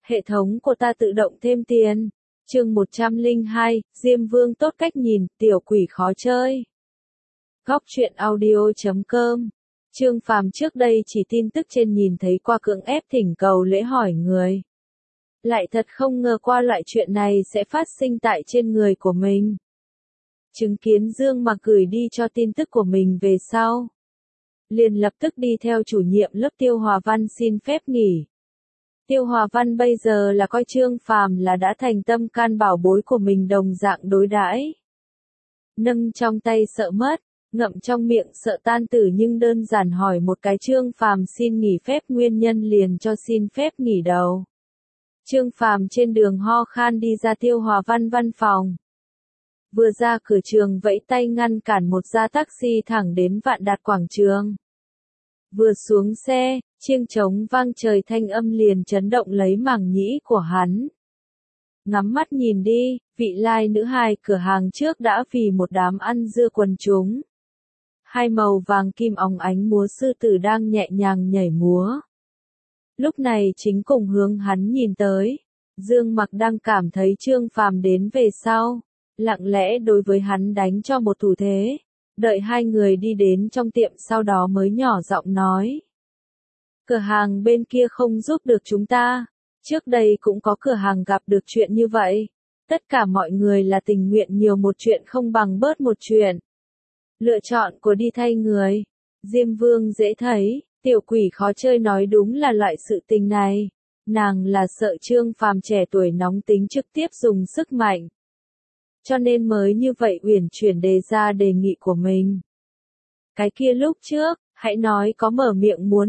Hệ thống của ta tự động thêm tiền. Chương 102, Diêm Vương tốt cách nhìn, tiểu quỷ khó chơi. Góc truyện audio.com. Trương Phàm trước đây chỉ tin tức trên nhìn thấy qua cưỡng ép thỉnh cầu lễ hỏi người. Lại thật không ngờ qua loại chuyện này sẽ phát sinh tại trên người của mình. Chứng kiến Dương Mặc gửi đi cho tin tức của mình về sau. Liền lập tức đi theo chủ nhiệm lớp Tiêu Hòa Văn xin phép nghỉ. Tiêu Hòa Văn bây giờ là coi Trương Phàm là đã thành tâm can bảo bối của mình đồng dạng đối đãi. Nâng trong tay sợ mất, ngậm trong miệng sợ tan tử nhưng đơn giản hỏi một cái Trương Phàm xin nghỉ phép nguyên nhân liền cho xin phép nghỉ đầu. Trương Phàm trên đường ho khan đi ra Tiêu Hòa Văn văn phòng. Vừa ra cửa trường vẫy tay ngăn cản một gia taxi thẳng đến Vạn Đạt quảng trường. Vừa xuống xe, chiêng trống vang trời thanh âm liền chấn động lấy màng nhĩ của hắn. Ngắm mắt nhìn đi, vị lai nữ hài cửa hàng trước đã vì một đám ăn dưa quần chúng. Hai màu vàng kim óng ánh múa sư tử đang nhẹ nhàng nhảy múa. Lúc này chính cùng hướng hắn nhìn tới, Dương Mặc đang cảm thấy Trương Phàm đến về sau, lặng lẽ đối với hắn đánh cho một thủ thế. Đợi hai người đi đến trong tiệm sau đó mới nhỏ giọng nói. Cửa hàng bên kia không giúp được chúng ta. Trước đây cũng có cửa hàng gặp được chuyện như vậy. Tất cả mọi người là tình nguyện nhiều một chuyện không bằng bớt một chuyện. Lựa chọn của đi thay người. Diêm Vương dễ thấy, tiểu quỷ khó chơi nói đúng là loại sự tình này. Nàng là sợ Trương Phàm trẻ tuổi nóng tính trực tiếp dùng sức mạnh. Cho nên mới như vậy uyển chuyển đề ra đề nghị của mình. Cái kia lúc trước, hãy nói có mở miệng muốn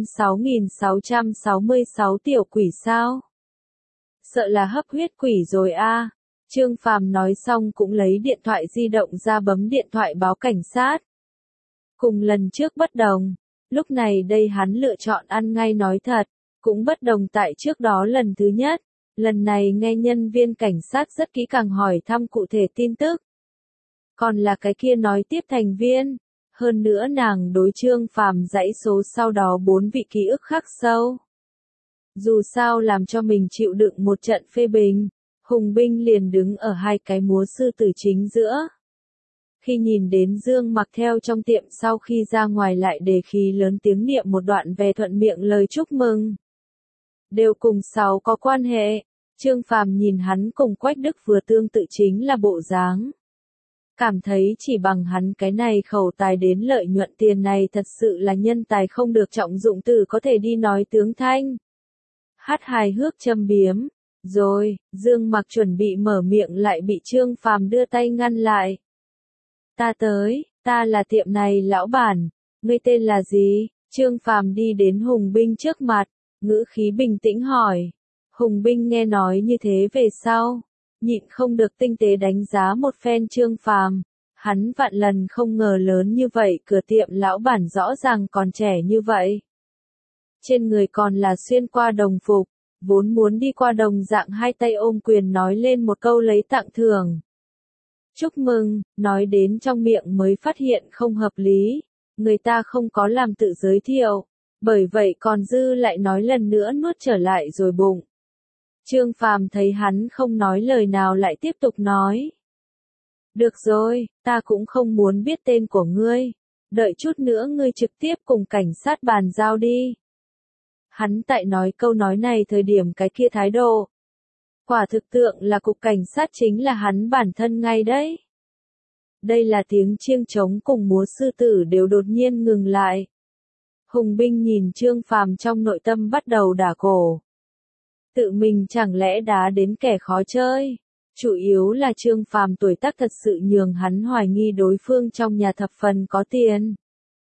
6.666 tiểu quỷ sao? Sợ là hấp huyết quỷ rồi a. Trương Phàm nói xong cũng lấy điện thoại di động ra bấm điện thoại báo cảnh sát. Cùng lần trước bất đồng, lúc này đây hắn lựa chọn ăn ngay nói thật, cũng bất đồng tại trước đó lần thứ nhất. Lần này nghe nhân viên cảnh sát rất kỹ càng hỏi thăm cụ thể tin tức. Còn là cái kia nói tiếp thành viên. Hơn nữa nàng đối Trương Phàm dãy số sau đó 4 vị ký ức khắc sâu. Dù sao làm cho mình chịu đựng một trận phê bình, Hùng Binh liền đứng ở hai cái múa sư tử chính giữa. Khi nhìn đến Dương Mặc theo trong tiệm sau khi ra ngoài lại đề khí lớn tiếng niệm một đoạn về thuận miệng lời chúc mừng. Đều cùng sáu có quan hệ. Trương Phàm nhìn hắn cùng Quách Đức vừa tương tự chính là bộ dáng. Cảm thấy chỉ bằng hắn cái này khẩu tài đến lợi nhuận tiền này thật sự là nhân tài không được trọng dụng từ có thể đi nói tướng thanh. Hát hài hước châm biếm. Rồi, Dương Mặc chuẩn bị mở miệng lại bị Trương Phàm đưa tay ngăn lại. Ta tới, ta là tiệm này lão bản. Ngươi tên là gì? Trương Phàm đi đến Hùng Binh trước mặt, ngữ khí bình tĩnh hỏi. Hùng Binh nghe nói như thế về sau, nhịn không được tinh tế đánh giá một phen Trương Phàm. Hắn vạn lần không ngờ lớn như vậy cửa tiệm lão bản rõ ràng còn trẻ như vậy. Trên người còn là xuyên qua đồng phục, vốn muốn đi qua đồng dạng hai tay ôm quyền nói lên một câu lấy tặng thưởng. Chúc mừng, nói đến trong miệng mới phát hiện không hợp lý, người ta không có làm tự giới thiệu, bởi vậy còn dư lại nói lần nữa nuốt trở lại rồi bụng. Trương Phàm thấy hắn không nói lời nào lại tiếp tục nói. Được rồi, ta cũng không muốn biết tên của ngươi. Đợi chút nữa ngươi trực tiếp cùng cảnh sát bàn giao đi. Hắn tại nói câu nói này thời điểm cái kia thái độ. Quả thực tượng là cục cảnh sát chính là hắn bản thân ngay đấy. Đây là tiếng chiêng trống cùng múa sư tử đều đột nhiên ngừng lại. Hùng Binh nhìn Trương Phàm trong nội tâm bắt đầu đả cổ. Tự mình chẳng lẽ đá đến kẻ khó chơi. Chủ yếu là Trương Phàm tuổi tác thật sự nhường hắn hoài nghi đối phương trong nhà thập phần có tiền.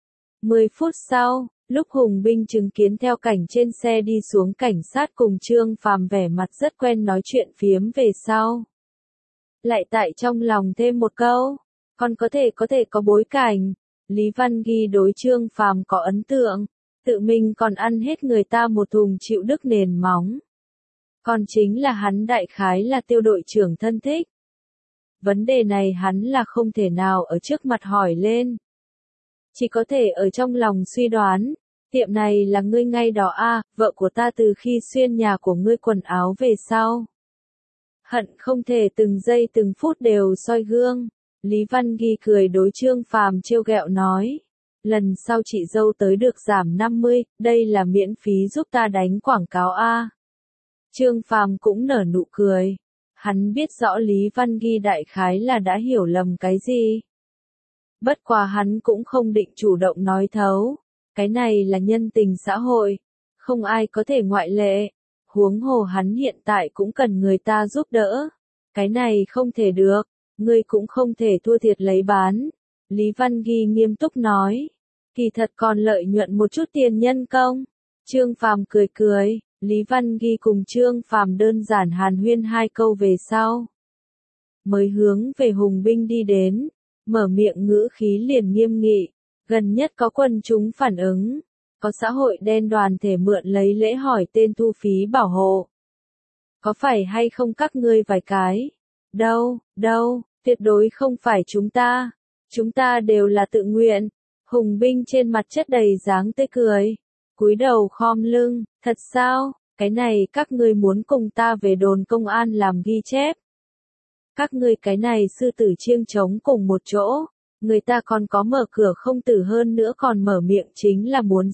10 phút sau, lúc Hùng Binh chứng kiến theo cảnh trên xe đi xuống cảnh sát cùng Trương Phàm vẻ mặt rất quen nói chuyện phiếm về sau. Lại tại trong lòng thêm một câu, còn có thể có bối cảnh. Lý Văn Ghi đối Trương Phàm có ấn tượng, tự mình còn ăn hết người ta một thùng chịu đức nền móng. Còn chính là hắn đại khái là Tiêu đội trưởng thân thích. Vấn đề này hắn là không thể nào ở trước mặt hỏi lên. Chỉ có thể ở trong lòng suy đoán, Tiệm này là ngươi ngay đó à, vợ của ta từ khi xuyên nhà của ngươi quần áo về sau. Hận không thể từng giây từng phút đều soi gương. Lý Văn Ghi cười đối Trương Phàm trêu ghẹo nói. Lần sau chị dâu tới được giảm 50, đây là miễn phí giúp ta đánh quảng cáo a. Trương Phàm cũng nở nụ cười. Hắn biết rõ Lý Văn Ghi đại khái là đã hiểu lầm cái gì. Bất quá hắn cũng không định chủ động nói thấu. Cái này là nhân tình xã hội. Không ai có thể ngoại lệ. Huống hồ hắn hiện tại cũng cần người ta giúp đỡ. Cái này không thể được. Ngươi cũng không thể thua thiệt lấy bán. Lý Văn Ghi nghiêm túc nói. Kỳ thật còn lợi nhuận một chút tiền nhân công. Trương Phàm cười cười. Lý Văn Ghi cùng Trương Phàm đơn giản hàn huyên 2 câu về sau. Mới hướng về Hùng Binh đi đến. Mở miệng ngữ khí liền nghiêm nghị. Gần nhất có quần chúng phản ứng. Có xã hội đen đoàn thể mượn lấy lễ hỏi tên thu phí bảo hộ. Có phải hay không các ngươi vài cái? Đâu, tuyệt đối không phải chúng ta. Chúng ta đều là tự nguyện. Hùng Binh trên mặt chất đầy dáng tươi cười. Cúi đầu khom lưng, thật sao? Cái này các ngươi muốn cùng ta về đồn công an làm ghi chép. Các ngươi cái này sư tử chiêng trống cùng một chỗ. Người ta còn có mở cửa không tử hơn nữa còn mở miệng chính là muốn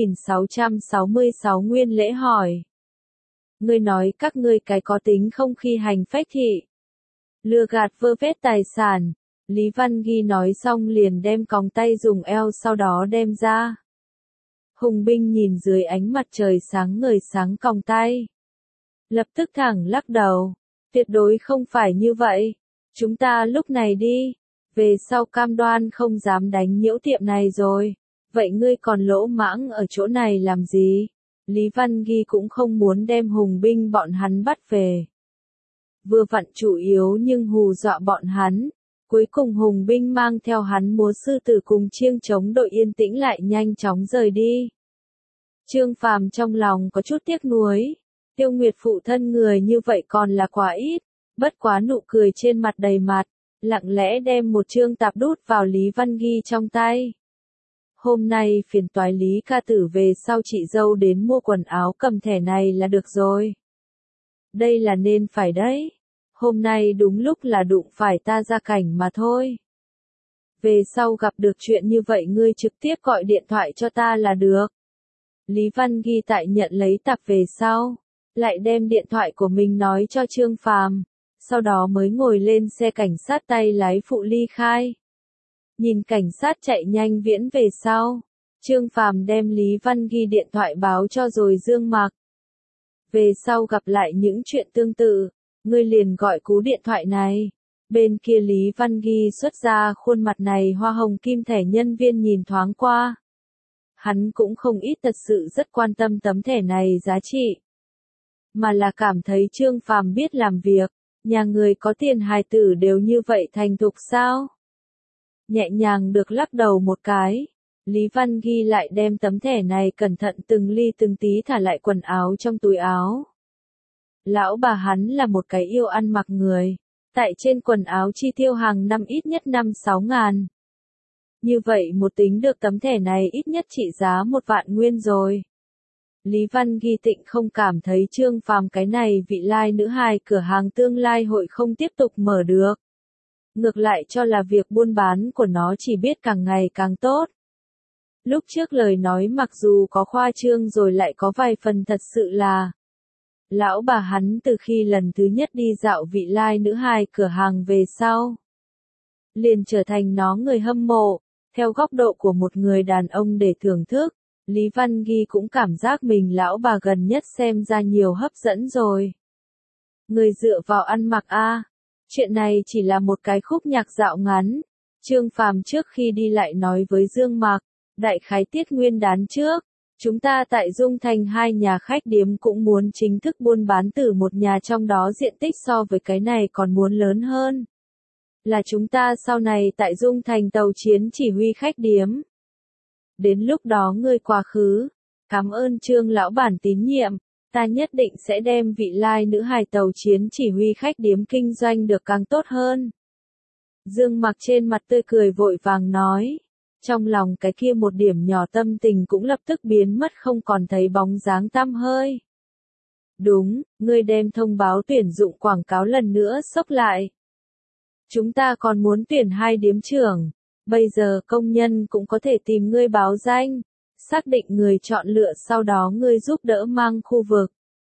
6.666 nguyên lễ hỏi. Ngươi nói các ngươi cái có tính không khi hành phách thị. Lừa gạt vơ vét tài sản. Lý Văn Ghi nói xong liền đem còng tay dùng eo sau đó đem ra. Hùng Binh nhìn dưới ánh mặt trời sáng ngời sáng còng tay. Lập tức thẳng lắc đầu. Tuyệt đối không phải như vậy. Chúng ta lúc này đi. Về sau cam đoan không dám đánh nhiễu tiệm này rồi. Vậy ngươi còn lỗ mãng ở chỗ này làm gì? Lý Văn Ghi cũng không muốn đem Hùng Binh bọn hắn bắt về. Vừa vặn chủ yếu nhưng hù dọa bọn hắn. Cuối cùng Hùng Binh mang theo hắn múa sư tử cùng chiêng chống đội yên tĩnh lại nhanh chóng rời đi. Trương Phàm trong lòng có chút tiếc nuối. Tiêu Nguyệt phụ thân người như vậy còn là quá ít. Bất quá nụ cười trên mặt đầy mặt. Lặng lẽ đem một chương tạp đút vào Lý Văn Ghi trong tay. Hôm nay phiền toái Lý ca tử về sau chị dâu đến mua quần áo cầm thẻ này là được rồi. Đây là nên phải đấy. Hôm nay đúng lúc là đụng phải ta ra cảnh mà thôi. Về sau gặp được chuyện như vậy ngươi trực tiếp gọi điện thoại cho ta là được. Lý Văn Ghi tại nhận lấy tạp về sau. Lại đem điện thoại của mình nói cho Trương Phàm. Sau đó mới ngồi lên xe cảnh sát tay lái phụ ly khai. Nhìn cảnh sát chạy nhanh viễn về sau. Trương Phàm đem Lý Văn Ghi điện thoại báo cho rồi Dương Mạc. Về sau gặp lại những chuyện tương tự, ngươi liền gọi cú điện thoại này. Bên kia Lý Văn Ghi xuất ra khuôn mặt này hoa hồng kim thẻ nhân viên nhìn thoáng qua. Hắn cũng không ít thật sự rất quan tâm tấm thẻ này giá trị. Mà là cảm thấy Trương Phàm biết làm việc. Nhà người có tiền hài tử đều như vậy thành thục sao? Nhẹ nhàng được lắc đầu một cái. Lý Văn Ghi lại đem tấm thẻ này cẩn thận từng ly từng tí thả lại quần áo trong túi áo. Lão bà hắn là một cái yêu ăn mặc người. Tại trên quần áo chi tiêu hàng năm ít nhất 5-6 ngàn. Như vậy một tính được tấm thẻ này ít nhất trị giá 1 vạn nguyên rồi. Lý Văn Ghi tịnh không cảm thấy Trương Phàm cái này vị lai nữ hài cửa hàng tương lai hội không tiếp tục mở được. Ngược lại cho là việc buôn bán của nó chỉ biết càng ngày càng tốt. Lúc trước lời nói mặc dù có khoa trương rồi lại có vài phần thật sự là. Lão bà hắn từ khi lần thứ nhất đi dạo vị lai nữ hài cửa hàng về sau. Liền trở thành nó người hâm mộ, theo góc độ của một người đàn ông để thưởng thức. Lý Văn Ghi cũng cảm giác mình lão bà gần nhất xem ra nhiều hấp dẫn rồi. Người dựa vào ăn mặc a. Chuyện này chỉ là một cái khúc nhạc dạo ngắn. Trương Phàm trước khi đi lại nói với Dương Mạc, đại khái tiết nguyên đán trước, chúng ta tại Dung Thành 2 nhà khách điếm cũng muốn chính thức buôn bán từ một nhà trong đó diện tích so với cái này còn muốn lớn hơn. Là chúng ta sau này tại Dung Thành tàu chiến chỉ huy khách điếm. Đến lúc đó ngươi quá khứ. Cảm ơn Trương lão bản tín nhiệm. Ta nhất định sẽ đem vị lai nữ hài tàu chiến chỉ huy khách điếm kinh doanh được càng tốt hơn. Dương Mặc trên mặt tươi cười vội vàng nói. Trong lòng cái kia một điểm nhỏ tâm tình cũng lập tức biến mất không còn thấy bóng dáng tăm hơi. Đúng, ngươi đem thông báo tuyển dụng quảng cáo lần nữa xốc lại. Chúng ta còn muốn tuyển 2 điếm trưởng. Bây giờ công nhân cũng có thể tìm ngươi báo danh. Xác định người chọn lựa sau đó ngươi giúp đỡ mang khu vực.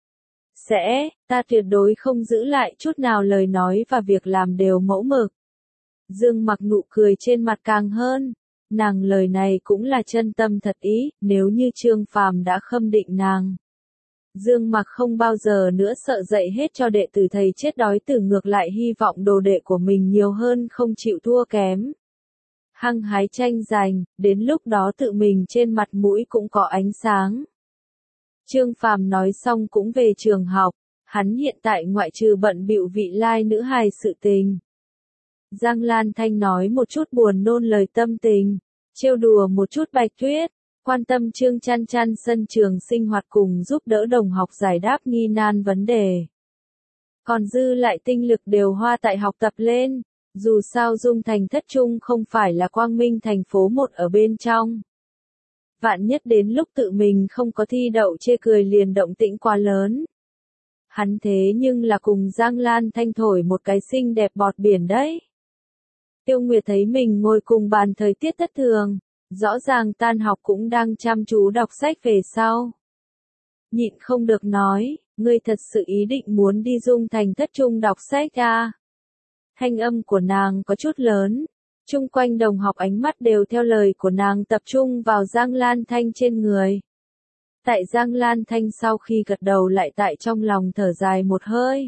Ta tuyệt đối không giữ lại chút nào lời nói và việc làm đều mẫu mực. Dương Mặc nụ cười trên mặt càng hơn. Nàng lời này cũng là chân tâm thật ý, nếu như Trương Phàm đã khâm định nàng. Dương Mặc không bao giờ nữa sợ dạy hết cho đệ tử thầy chết đói tử, ngược lại hy vọng đồ đệ của mình nhiều hơn không chịu thua kém. Hăng hái tranh giành, đến lúc đó tự mình trên mặt mũi cũng có ánh sáng. Trương Phàm nói xong cũng về trường học, hắn hiện tại ngoại trừ bận bịu vị lai nữ hài sự tình. Giang Lan Thanh nói một chút buồn nôn lời tâm tình, trêu đùa một chút Bạch Tuyết, quan tâm Trương Chăn Chăn sân trường sinh hoạt cùng giúp đỡ đồng học giải đáp nghi nan vấn đề. Còn dư lại tinh lực đều hoa tại học tập lên, dù sao Dung Thành Thất Trung không phải là Quang Minh thành phố một ở bên trong. Vạn nhất đến lúc tự mình không có thi đậu chê cười liền động tĩnh quá lớn. Hắn thế nhưng là cùng Giang Lan Thanh thổi một cái xinh đẹp bọt biển đấy. Tiêu Nguyệt thấy mình ngồi cùng bàn thời tiết thất thường, rõ ràng tan học cũng đang chăm chú đọc sách về sau. Nhịn không được nói, ngươi thật sự ý định muốn đi Dung Thành Thất Trung đọc sách à? Thanh âm của nàng có chút lớn, chung quanh đồng học ánh mắt đều theo lời của nàng tập trung vào Giang Lan Thanh trên người. Tại Giang Lan Thanh sau khi gật đầu lại tại trong lòng thở dài một hơi.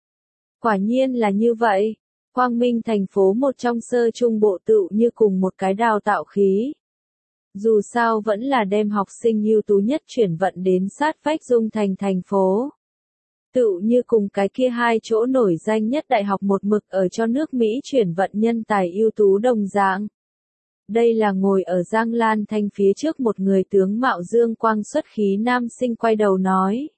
Quả nhiên là như vậy, Quang Minh thành phố một trong sơ trung bộ tựu như cùng một cái đào tạo khí. Dù sao vẫn là đem học sinh ưu tú nhất chuyển vận đến sát vách Dung Thành thành phố. Tựu như cùng cái kia 2 chỗ nổi danh nhất đại học một mực ở cho nước Mỹ chuyển vận nhân tài ưu tú đồng dạng. Đây là ngồi ở Giang Lan Thanh phía trước một người tướng mạo dương quang xuất khí nam sinh quay đầu nói.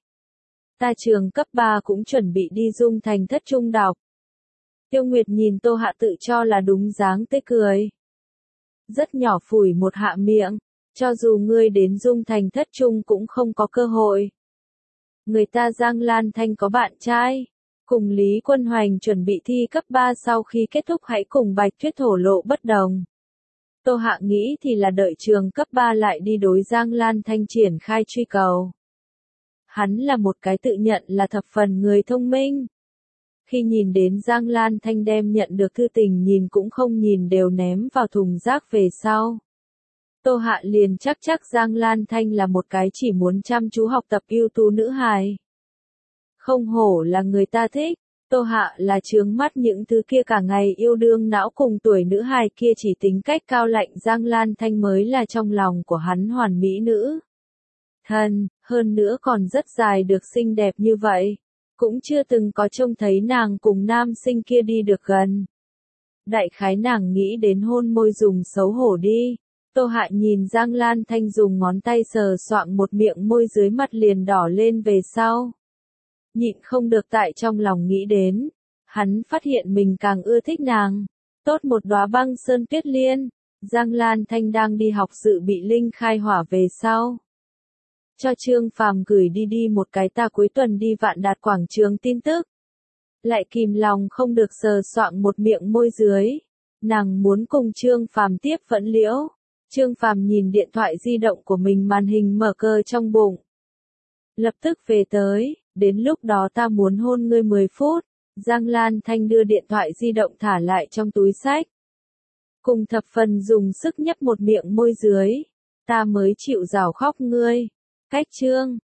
Ta trường cấp 3 cũng chuẩn bị đi Dung Thành Thất Trung đọc. Tiêu Nguyệt nhìn Tô Hạ tự cho là đúng dáng tươi cười. Rất nhỏ phủi một hạ miệng, cho dù ngươi đến Dung Thành Thất Trung cũng không có cơ hội. Người ta Giang Lan Thanh có bạn trai, cùng Lý Quân Hoành chuẩn bị thi cấp 3 sau khi kết thúc hãy cùng Bạch Tuyết thổ lộ bất đồng. Tô Hạ nghĩ thì là đợi trường cấp 3 lại đi đối Giang Lan Thanh triển khai truy cầu. Hắn là một cái tự nhận là thập phần người thông minh. Khi nhìn đến Giang Lan Thanh đem nhận được thư tình nhìn cũng không nhìn đều ném vào thùng rác về sau. Tô Hạ liền chắc Giang Lan Thanh là một cái chỉ muốn chăm chú học tập ưu tú nữ hài. Không hổ là người ta thích, Tô Hạ là chướng mắt những thứ kia cả ngày yêu đương não cùng tuổi nữ hài kia, chỉ tính cách cao lạnh Giang Lan Thanh mới là trong lòng của hắn hoàn mỹ nữ. Hơn nữa còn rất dài được xinh đẹp như vậy, cũng chưa từng có trông thấy nàng cùng nam sinh kia đi được gần. Đại khái nàng nghĩ đến hôn môi dùng xấu hổ đi. Tô Hạ nhìn Giang Lan Thanh dùng ngón tay sờ soạng một miệng môi dưới mặt liền đỏ lên về sau. Nhịn không được tại trong lòng nghĩ đến. Hắn phát hiện mình càng ưa thích nàng. Tốt một đóa băng sơn tuyết liên. Giang Lan Thanh đang đi học dự bị linh khai hỏa về sau. Cho Trương Phàm gửi đi một cái ta cuối tuần đi Vạn Đạt quảng trường tin tức. Lại kìm lòng không được sờ soạng một miệng môi dưới. Nàng muốn cùng Trương Phàm tiếp vẫn liễu. Trương Phàm nhìn điện thoại di động của mình, màn hình mở cờ trong bụng. Lập tức về tới, đến lúc đó ta muốn hôn ngươi 10 phút. Giang Lan Thanh đưa điện thoại di động thả lại trong túi xách. Cùng thập phần dùng sức nhấp một miệng môi dưới. Ta mới chịu rảo khóc ngươi. Cách chương.